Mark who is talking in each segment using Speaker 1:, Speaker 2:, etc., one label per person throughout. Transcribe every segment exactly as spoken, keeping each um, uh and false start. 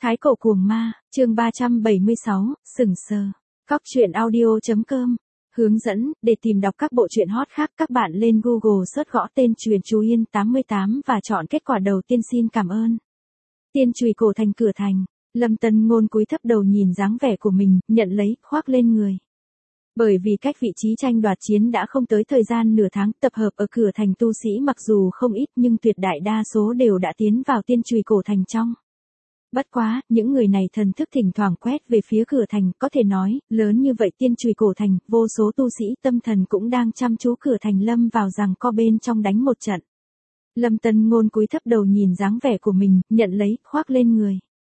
Speaker 1: Thái cổ cuồng ma, chương ba trăm bảy mươi sáu, sừng sờ. Cóc truyện audio chấm com. Hướng dẫn, để tìm đọc các bộ truyện hot khác các bạn lên Google search gõ tên Truyện Chú Yên tám mươi tám và chọn kết quả đầu tiên. Xin cảm ơn. Tiên chùy cổ thành cửa thành, Lâm Tân Ngôn cúi thấp đầu nhìn dáng vẻ của mình, nhận lấy, khoác lên người. Bởi vì cách vị trí tranh đoạt chiến đã không tới thời gian nửa tháng, tập hợp ở cửa thành tu sĩ mặc dù không ít nhưng tuyệt đại đa số đều đã tiến vào tiên chùy cổ thành trong. Bất quá, những người này thần thức thỉnh thoảng quét về phía cửa thành, có thể nói, lớn như vậy tiên chùy cổ thành, vô số tu sĩ tâm thần cũng đang chăm chú cửa thành lâm vào rằng co bên trong đánh một trận. Lâm Tân Ngôn cúi thấp đầu nhìn dáng vẻ của mình, nhận lấy, khoác lên người.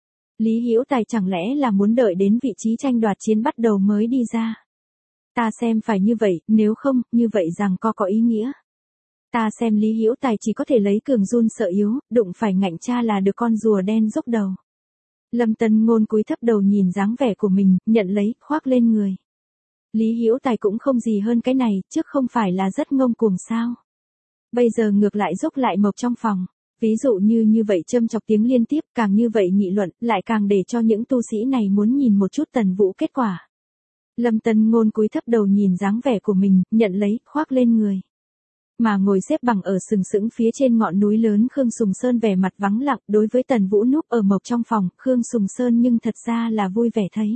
Speaker 1: Lý Hữu Tài chẳng lẽ là muốn đợi đến vị trí tranh đoạt chiến bắt đầu mới đi ra? Ta xem phải như vậy, nếu không, như vậy rằng co có ý nghĩa. Ta xem Lý Hữu Tài chỉ có thể lấy cường run sợ yếu, đụng phải ngạnh cha là được con rùa đen rúc đầu. Lâm Tân Ngôn cúi thấp đầu nhìn dáng vẻ của mình, nhận lấy, khoác lên người. Lý Hữu Tài cũng không gì hơn cái này, trước không phải là rất ngông cuồng sao? Bây giờ ngược lại rúc lại mộc trong phòng. Ví dụ như như vậy châm chọc tiếng liên tiếp, càng như vậy nghị luận, lại càng để cho những tu sĩ này muốn nhìn một chút Tần Vũ kết quả. Lâm Tân Ngôn cúi thấp đầu nhìn dáng vẻ của mình, nhận lấy, khoác lên người. Mà ngồi xếp bằng ở sừng sững phía trên ngọn núi lớn Khương Sùng Sơn vẻ mặt vắng lặng, đối với Tần Vũ núp ở mộc trong phòng, Khương Sùng Sơn nhưng thật ra là vui vẻ thấy.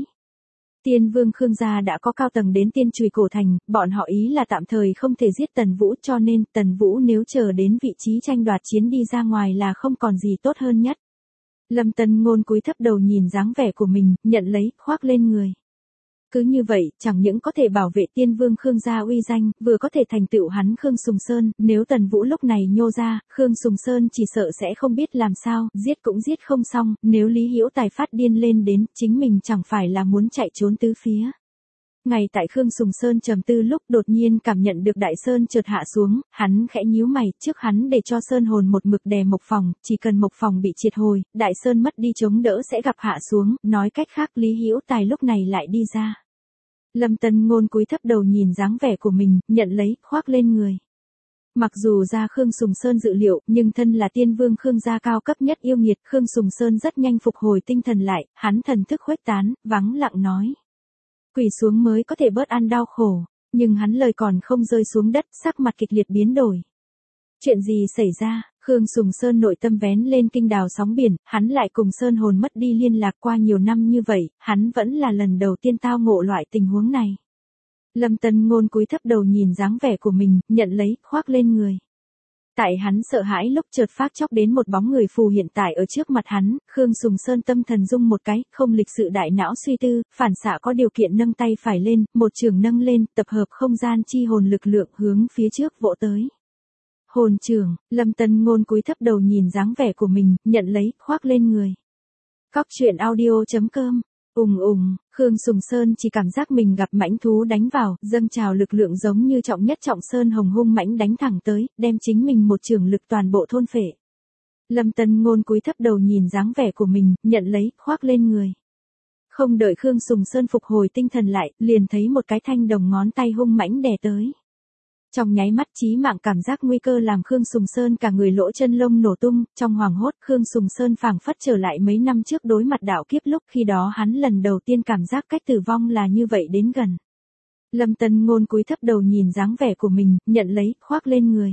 Speaker 1: Tiên vương Khương gia đã có cao tầng đến tiên chùy cổ thành, bọn họ ý là tạm thời không thể giết Tần Vũ, cho nên Tần Vũ nếu chờ đến vị trí tranh đoạt chiến đi ra ngoài là không còn gì tốt hơn nhất. Lâm Tân Ngôn cúi thấp đầu nhìn dáng vẻ của mình, nhận lấy, khoác lên người. Cứ như vậy, chẳng những có thể bảo vệ tiên vương Khương gia uy danh, vừa có thể thành tựu hắn Khương Sùng Sơn, nếu Tần Vũ lúc này nhô ra, Khương Sùng Sơn chỉ sợ sẽ không biết làm sao, giết cũng giết không xong, nếu Lý Hữu Tài phát điên lên đến, chính mình chẳng phải là muốn chạy trốn tứ phía. Ngay tại Khương Sùng Sơn trầm tư lúc đột nhiên cảm nhận được đại sơn chợt hạ xuống, hắn khẽ nhíu mày, trước hắn để cho sơn hồn một mực đè mộc phòng, chỉ cần mộc phòng bị triệt hồi, đại sơn mất đi chống đỡ sẽ gặp hạ xuống, nói cách khác Lý Hữu Tài lúc này lại đi ra. Lâm Tân Ngôn cúi thấp đầu nhìn dáng vẻ của mình, nhận lấy, khoác lên người. Mặc dù ra Khương Sùng Sơn dự liệu, nhưng thân là tiên vương Khương gia cao cấp nhất yêu nghiệt, Khương Sùng Sơn rất nhanh phục hồi tinh thần lại, hắn thần thức khuếch tán, vắng lặng nói. Quỳ xuống mới có thể bớt ăn đau khổ, nhưng hắn lời còn không rơi xuống đất, sắc mặt kịch liệt biến đổi. Chuyện gì xảy ra? Khương Sùng Sơn nội tâm vén lên kinh đào sóng biển, hắn lại cùng Sơn hồn mất đi liên lạc qua nhiều năm như vậy, hắn vẫn là lần đầu tiên tao ngộ loại tình huống này. Lâm Tân Ngôn cúi thấp đầu nhìn dáng vẻ của mình, nhận lấy, khoác lên người. Tại hắn sợ hãi lúc chợt phát chốc đến một bóng người phù hiện tại ở trước mặt hắn, Khương Sùng Sơn tâm thần rung một cái, không lịch sự đại não suy tư, phản xạ có điều kiện nâng tay phải lên, một trường nâng lên, tập hợp không gian chi hồn lực lượng hướng phía trước vỗ tới. Hồn trường, Lâm Tân Ngôn cúi thấp đầu nhìn dáng vẻ của mình, nhận lấy, khoác lên người. Cóc truyện audio chấm com. Ùng ùng, Khương Sùng Sơn chỉ cảm giác mình gặp mãnh thú đánh vào, dâng trào lực lượng giống như trọng nhất trọng sơn hồng hung mãnh đánh thẳng tới, đem chính mình một trường lực toàn bộ thôn phệ. Lâm Tân Ngôn cúi thấp đầu nhìn dáng vẻ của mình, nhận lấy, khoác lên người. Không đợi Khương Sùng Sơn phục hồi tinh thần lại, liền thấy một cái thanh đồng ngón tay hung mãnh đè tới. Trong nháy mắt chí mạng cảm giác nguy cơ làm Khương Sùng Sơn cả người lỗ chân lông nổ tung, trong hoàng hốt Khương Sùng Sơn phảng phất trở lại mấy năm trước đối mặt đạo kiếp lúc khi đó hắn lần đầu tiên cảm giác cách tử vong là như vậy đến gần. Lâm Tân Ngôn cúi thấp đầu nhìn dáng vẻ của mình, nhận lấy, khoác lên người.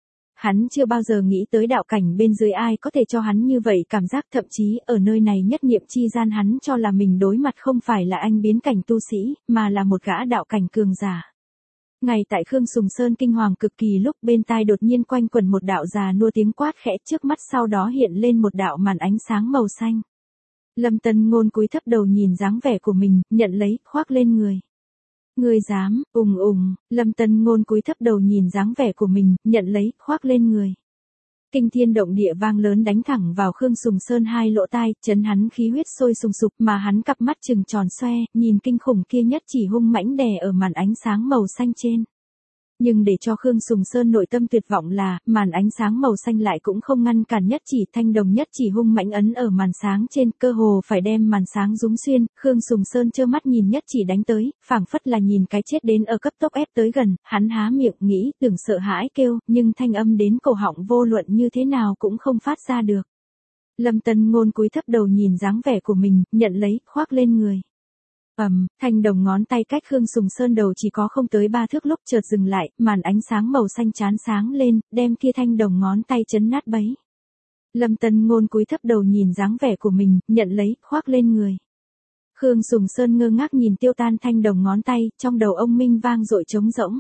Speaker 1: Hắn chưa bao giờ nghĩ tới đạo cảnh bên dưới ai có thể cho hắn như vậy cảm giác, thậm chí ở nơi này nhất niệm chi gian hắn cho là mình đối mặt không phải là anh biến cảnh tu sĩ, mà là một gã đạo cảnh cường giả. Ngay tại Khương Sùng Sơn kinh hoàng cực kỳ lúc bên tai đột nhiên quanh quẩn một đạo già nua tiếng quát khẽ, trước mắt sau đó hiện lên một đạo màn ánh sáng màu xanh. Lâm Tân Ngôn cúi thấp đầu nhìn dáng vẻ của mình, nhận lấy, khoác lên người. Ngươi dám? Ùng ùng, Lâm Tân Ngôn cúi thấp đầu nhìn dáng vẻ của mình, nhận lấy, khoác lên người. Kinh thiên động địa vang lớn đánh thẳng vào Khương Sùng Sơn hai lỗ tai, chấn hắn khí huyết sôi sùng sục, mà hắn cặp mắt trừng tròn xoe, nhìn kinh khủng kia nhất chỉ hung mãnh đè ở màn ánh sáng màu xanh trên. Nhưng để cho Khương Sùng Sơn nội tâm tuyệt vọng là, màn ánh sáng màu xanh lại cũng không ngăn cản nhất chỉ thanh đồng nhất chỉ hung mãnh ấn ở màn sáng trên, cơ hồ phải đem màn sáng rúng xuyên. Khương Sùng Sơn trơ mắt nhìn nhất chỉ đánh tới, phảng phất là nhìn cái chết đến ở cấp tốc ép tới gần, hắn há miệng nghĩ, tưởng sợ hãi kêu, nhưng thanh âm đến cổ họng vô luận như thế nào cũng không phát ra được. Lâm Tân Ngôn cúi thấp đầu nhìn dáng vẻ của mình, nhận lấy, khoác lên người. Ầm, thanh đồng ngón tay cách Khương Sùng Sơn đầu chỉ có không tới ba thước lúc chợt dừng lại, màn ánh sáng màu xanh chán sáng lên, đem kia thanh đồng ngón tay chấn nát bấy. Lâm Tân Ngôn cúi thấp đầu nhìn dáng vẻ của mình, nhận lấy, khoác lên người. Khương Sùng Sơn ngơ ngác nhìn tiêu tan thanh đồng ngón tay, trong đầu ông minh vang dội trống rỗng.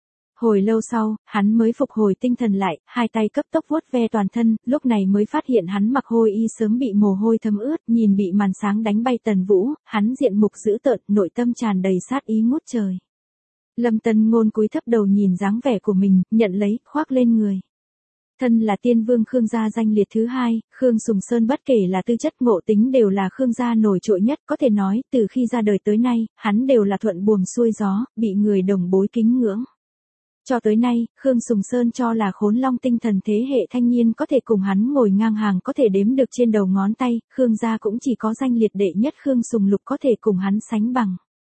Speaker 1: Hồi lâu sau, hắn mới phục hồi tinh thần lại, hai tay cấp tốc vuốt ve toàn thân, lúc này mới phát hiện hắn mặc hôi y sớm bị mồ hôi thấm ướt, nhìn bị màn sáng đánh bay Tần Vũ, hắn diện mục dữ tợn, nội tâm tràn đầy sát ý ngút trời. Lâm Tân Ngôn cúi thấp đầu nhìn dáng vẻ của mình, nhận lấy, khoác lên người. Thân là tiên vương Khương gia danh liệt thứ hai, Khương Sùng Sơn bất kể là tư chất ngộ tính đều là Khương gia nổi trội nhất, có thể nói, từ khi ra đời tới nay, hắn đều là thuận buồm xuôi gió, bị người đồng bối kính ngưỡng. Cho tới nay, Khương Sùng Sơn cho là Khốn Long tinh thần thế hệ thanh niên có thể cùng hắn ngồi ngang hàng có thể đếm được trên đầu ngón tay, Khương gia cũng chỉ có danh liệt đệ nhất Khương Sùng Lục có thể cùng hắn sánh bằng.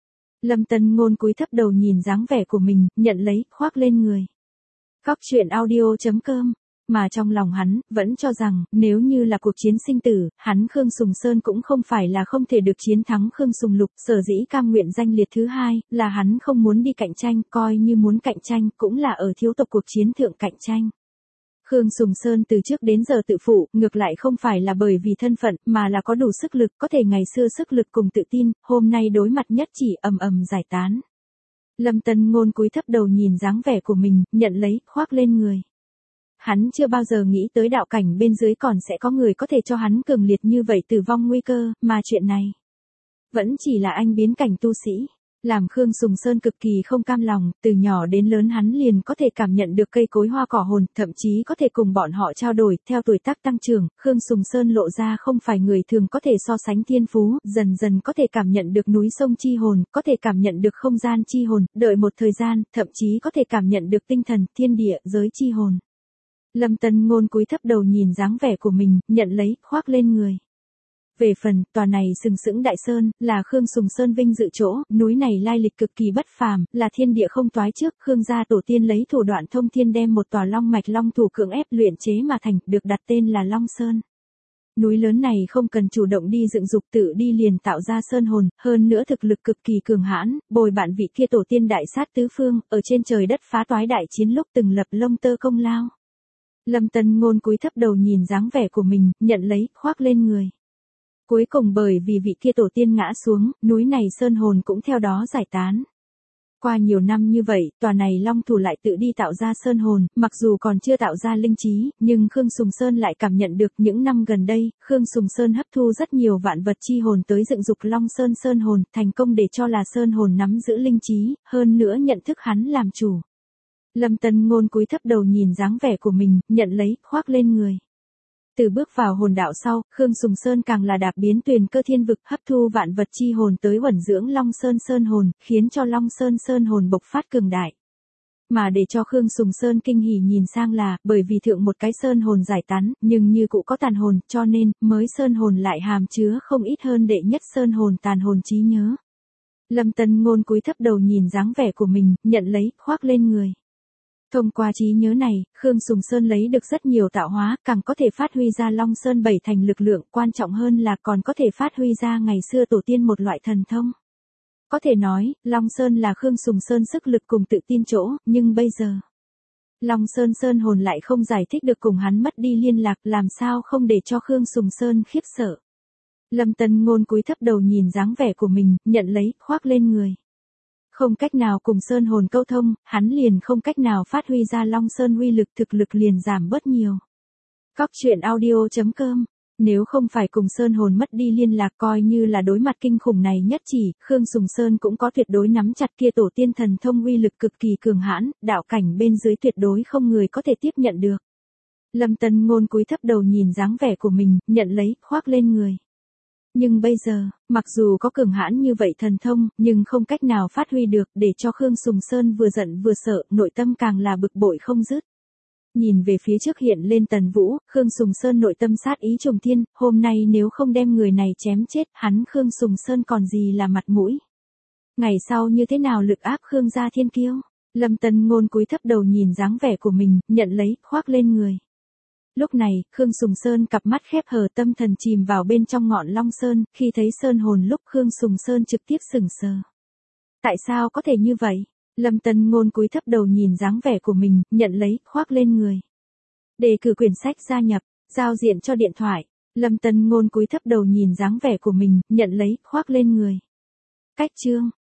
Speaker 1: Lâm Tân Ngôn cúi thấp đầu nhìn dáng vẻ của mình, nhận lấy, khoác lên người. Cóc truyện audio chấm com. Mà trong lòng hắn, vẫn cho rằng, nếu như là cuộc chiến sinh tử, hắn Khương Sùng Sơn cũng không phải là không thể được chiến thắng Khương Sùng Lục, sở dĩ cam nguyện danh liệt thứ hai, là hắn không muốn đi cạnh tranh, coi như muốn cạnh tranh, cũng là ở thiếu tộc cuộc chiến thượng cạnh tranh. Khương Sùng Sơn từ trước đến giờ tự phụ, ngược lại không phải là bởi vì thân phận, mà là có đủ sức lực, có thể ngày xưa sức lực cùng tự tin, hôm nay đối mặt nhất chỉ ầm ầm giải tán. Lâm Tân Ngôn cúi thấp đầu nhìn dáng vẻ của mình, nhận lấy, khoác lên người. Hắn chưa bao giờ nghĩ tới đạo cảnh bên dưới còn sẽ có người có thể cho hắn cường liệt như vậy tử vong nguy cơ, mà chuyện này vẫn chỉ là anh biến cảnh tu sĩ. Làm Khương Sùng Sơn cực kỳ không cam lòng, từ nhỏ đến lớn hắn liền có thể cảm nhận được cây cối hoa cỏ hồn, thậm chí có thể cùng bọn họ trao đổi, theo tuổi tác tăng trưởng, Khương Sùng Sơn lộ ra không phải người thường có thể so sánh thiên phú, dần dần có thể cảm nhận được núi sông chi hồn, có thể cảm nhận được không gian chi hồn, đợi một thời gian, thậm chí có thể cảm nhận được tinh thần, thiên địa, giới chi hồn. Lâm Tân Ngôn cúi thấp đầu nhìn dáng vẻ của mình, nhận lấy, khoác lên người. Về phần, tòa này sừng sững đại sơn, là Khương Sùng Sơn vinh dự chỗ, núi này lai lịch cực kỳ bất phàm, là thiên địa không toái trước, Khương gia tổ tiên lấy thủ đoạn thông thiên đem một tòa long mạch long thủ cưỡng ép luyện chế mà thành, được đặt tên là Long Sơn. Núi lớn này không cần chủ động đi dựng dục tự đi liền tạo ra sơn hồn, hơn nữa thực lực cực kỳ cường hãn, bồi bạn vị kia tổ tiên đại sát tứ phương, ở trên trời đất phá toái đại chiến lúc từng lập lông tơ công lao. Lâm Tân Ngôn cúi thấp đầu nhìn dáng vẻ của mình, nhận lấy, khoác lên người. Cuối cùng bởi vì vị kia tổ tiên ngã xuống, núi này sơn hồn cũng theo đó giải tán. Qua nhiều năm như vậy, tòa này long thủ lại tự đi tạo ra sơn hồn, mặc dù còn chưa tạo ra linh trí, nhưng Khương Sùng Sơn lại cảm nhận được những năm gần đây, Khương Sùng Sơn hấp thu rất nhiều vạn vật chi hồn tới dựng dục Long Sơn sơn hồn, thành công để cho là sơn hồn nắm giữ linh trí, hơn nữa nhận thức hắn làm chủ. Lâm Tân Ngôn cúi thấp đầu nhìn dáng vẻ của mình, nhận lấy, khoác lên người. Từ bước vào hồn đạo sau, Khương Sùng Sơn càng là đạp biến tuyền cơ thiên vực, hấp thu vạn vật chi hồn tới uẩn dưỡng Long Sơn sơn hồn, khiến cho Long Sơn sơn hồn bộc phát cường đại. Mà để cho Khương Sùng Sơn kinh hỉ nhìn sang là, bởi vì thượng một cái sơn hồn giải tán, nhưng như cũ có tàn hồn, cho nên, mới sơn hồn lại hàm chứa không ít hơn đệ nhất sơn hồn tàn hồn trí nhớ. Lâm Tân Ngôn cúi thấp đầu nhìn dáng vẻ của mình, nhận lấy, khoác lên người. Thông qua trí nhớ này, Khương Sùng Sơn lấy được rất nhiều tạo hóa, càng có thể phát huy ra Long Sơn bảy thành lực lượng, quan trọng hơn là còn có thể phát huy ra ngày xưa tổ tiên một loại thần thông. Có thể nói, Long Sơn là Khương Sùng Sơn sức lực cùng tự tin chỗ, nhưng bây giờ, Long Sơn sơn hồn lại không giải thích được cùng hắn mất đi liên lạc, làm sao không để cho Khương Sùng Sơn khiếp sợ. Lâm Tân Ngôn cúi thấp đầu nhìn dáng vẻ của mình, nhận lấy, khoác lên người. Không cách nào cùng sơn hồn câu thông, hắn liền không cách nào phát huy ra Long Sơn uy lực, thực lực liền giảm bớt nhiều. Cóc truyện audio chấm com. Nếu không phải cùng sơn hồn mất đi liên lạc, coi như là đối mặt kinh khủng này nhất chỉ, Khương Sùng Sơn cũng có tuyệt đối nắm chặt kia tổ tiên thần thông uy lực cực kỳ cường hãn, đạo cảnh bên dưới tuyệt đối không người có thể tiếp nhận được. Lâm Tân Ngôn cúi thấp đầu nhìn dáng vẻ của mình, nhận lấy, khoác lên người. Nhưng bây giờ, mặc dù có cường hãn như vậy thần thông, nhưng không cách nào phát huy được, để cho Khương Sùng Sơn vừa giận vừa sợ, nội tâm càng là bực bội không dứt. Nhìn về phía trước hiện lên Tần Vũ, Khương Sùng Sơn nội tâm sát ý trùng thiên, hôm nay nếu không đem người này chém chết, hắn Khương Sùng Sơn còn gì là mặt mũi. Ngày sau như thế nào lực áp Khương gia thiên kiêu? Lâm Tân Ngôn cúi thấp đầu nhìn dáng vẻ của mình, nhận lấy, khoác lên người. Lúc này, Khương Sùng Sơn cặp mắt khép hờ tâm thần chìm vào bên trong ngọn Long Sơn, khi thấy Sơn hồn lúc Khương Sùng Sơn trực tiếp sững sờ. Tại sao có thể như vậy? Lâm Tân Ngôn cúi thấp đầu nhìn dáng vẻ của mình, nhận lấy, khoác lên người. Đề cử quyển sách gia nhập, giao diện cho điện thoại. Lâm Tân Ngôn cúi thấp đầu nhìn dáng vẻ của mình, nhận lấy, khoác lên người. Cách chương